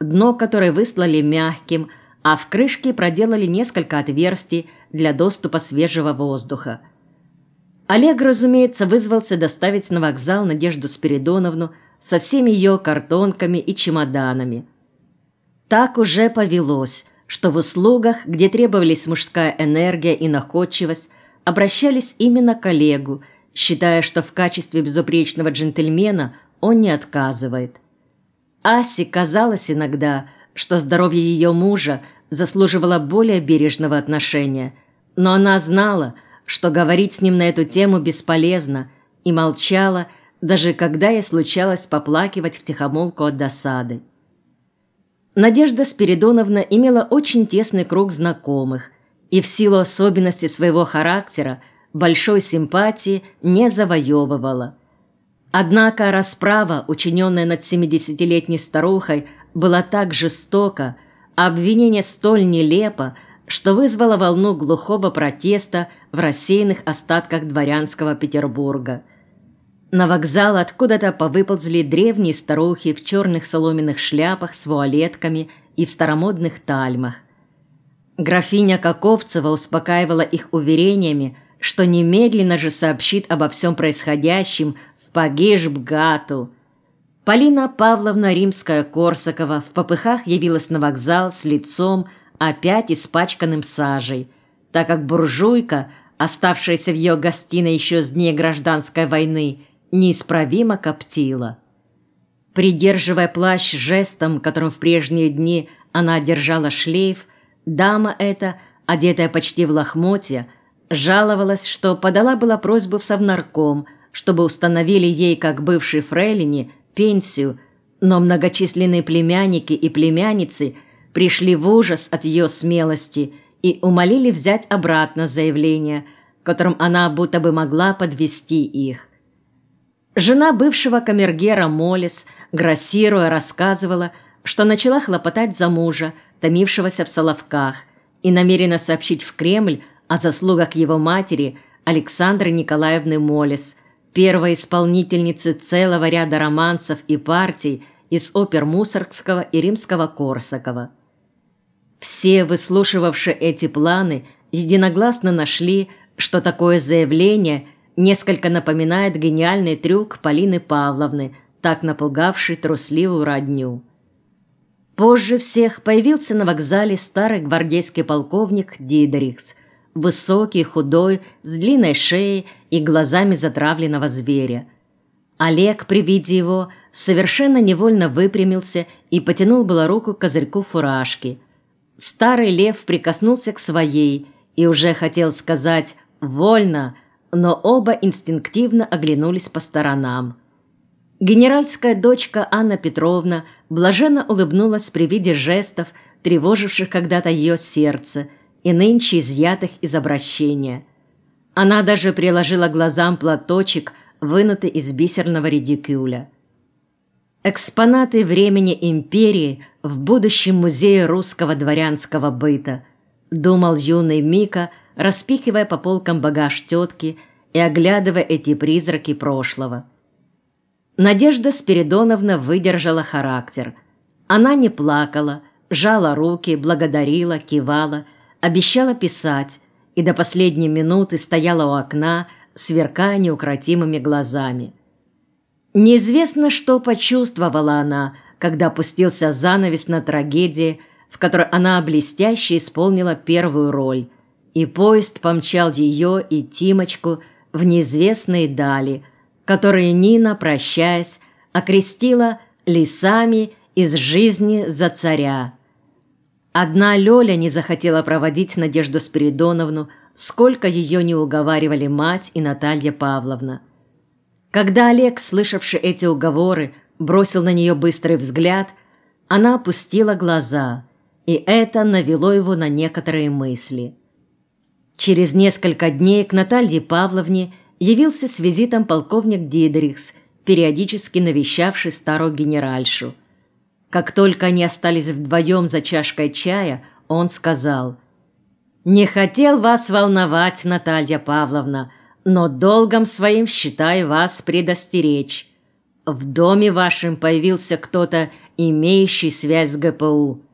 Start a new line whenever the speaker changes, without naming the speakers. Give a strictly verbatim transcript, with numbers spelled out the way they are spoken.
дно которой выслали мягким, а в крышке проделали несколько отверстий для доступа свежего воздуха. Олег, разумеется, вызвался доставить на вокзал Надежду Спиридоновну со всеми ее картонками и чемоданами. Так уже повелось, что в услугах, где требовались мужская энергия и находчивость, обращались именно к Олегу, считая, что в качестве безупречного джентльмена он не отказывает. Асе казалось иногда, что здоровье ее мужа заслуживало более бережного отношения, но она знала, что говорить с ним на эту тему бесполезно, и молчала, даже когда ей случалось поплакивать втихомолку от досады. Надежда Спиридоновна имела очень тесный круг знакомых и в силу особенностей своего характера большой симпатии не завоевывала. Однако расправа, учиненная над семидесятилетней старухой, была так жестока, а обвинение столь нелепо, что вызвало волну глухого протеста в рассеянных остатках дворянского Петербурга. На вокзал откуда-то повыползли древние старухи в черных соломенных шляпах с вуалетками и в старомодных тальмах. Графиня Каковцева успокаивала их уверениями, что немедленно же сообщит обо всем происходящем в Пагиш-Бгату. Полина Павловна Римская-Корсакова в попыхах явилась на вокзал с лицом, опять испачканным сажей, так как буржуйка, оставшаяся в ее гостиной еще с дней гражданской войны, неисправимо коптила. Придерживая плащ жестом, которым в прежние дни она держала шлейф, дама эта, одетая почти в лохмотья, жаловалась, что подала была просьбу в совнарком, чтобы установили ей, как бывшей фрейлине, пенсию, но многочисленные племянники и племянницы пришли в ужас от ее смелости и умолили взять обратно заявление, которым она будто бы могла подвести их. Жена бывшего камергера Молес, грассируя, рассказывала, что начала хлопотать за мужа, томившегося в Соловках, и намерена сообщить в Кремль о заслугах его матери Александры Николаевны Молес, первой исполнительницы целого ряда романсов и партий из опер Мусоргского и Римского Корсакова. Все, выслушивавшие эти планы, единогласно нашли, что такое заявление несколько напоминает гениальный трюк Полины Павловны, так напугавший трусливую родню. Позже всех появился на вокзале старый гвардейский полковник Дидерикс, высокий, худой, с длинной шеей и глазами затравленного зверя. Олег при виде его совершенно невольно выпрямился и потянул было руку к козырьку фуражки. Старый лев прикоснулся к своей и уже хотел сказать «вольно», но оба инстинктивно оглянулись по сторонам. Генеральская дочка Анна Петровна блаженно улыбнулась при виде жестов, тревоживших когда-то ее сердце и нынче изъятых из обращения. Она даже приложила глазам платочек, вынутый из бисерного редикюля. Экспонаты времени империи в будущем музее русского дворянского быта, думал юный Мика, распихивая по полкам багаж тетки и оглядывая эти призраки прошлого. Надежда Спиридоновна выдержала характер. Она не плакала, жала руки, благодарила, кивала, обещала писать и до последней минуты стояла у окна, сверкая неукротимыми глазами. Неизвестно, что почувствовала она, когда опустился занавес на трагедии, в которой она блестяще исполнила первую роль, и поезд помчал ее и Тимочку в неизвестные дали, которые Нина, прощаясь, окрестила «лесами из жизни за царя». Одна Лёля не захотела проводить Надежду Спиридоновну, сколько ее не уговаривали мать и Наталья Павловна. Когда Олег, слышавший эти уговоры, бросил на нее быстрый взгляд, она опустила глаза, и это навело его на некоторые мысли. Через несколько дней к Наталье Павловне явился с визитом полковник Дидерикс, периодически навещавший старую генеральшу. Как только они остались вдвоем за чашкой чая, он сказал: «Не хотел вас волновать, Наталья Павловна, но долгом своим считаю вас предостеречь. В доме вашем появился кто-то, имеющий связь с гэ пэ у.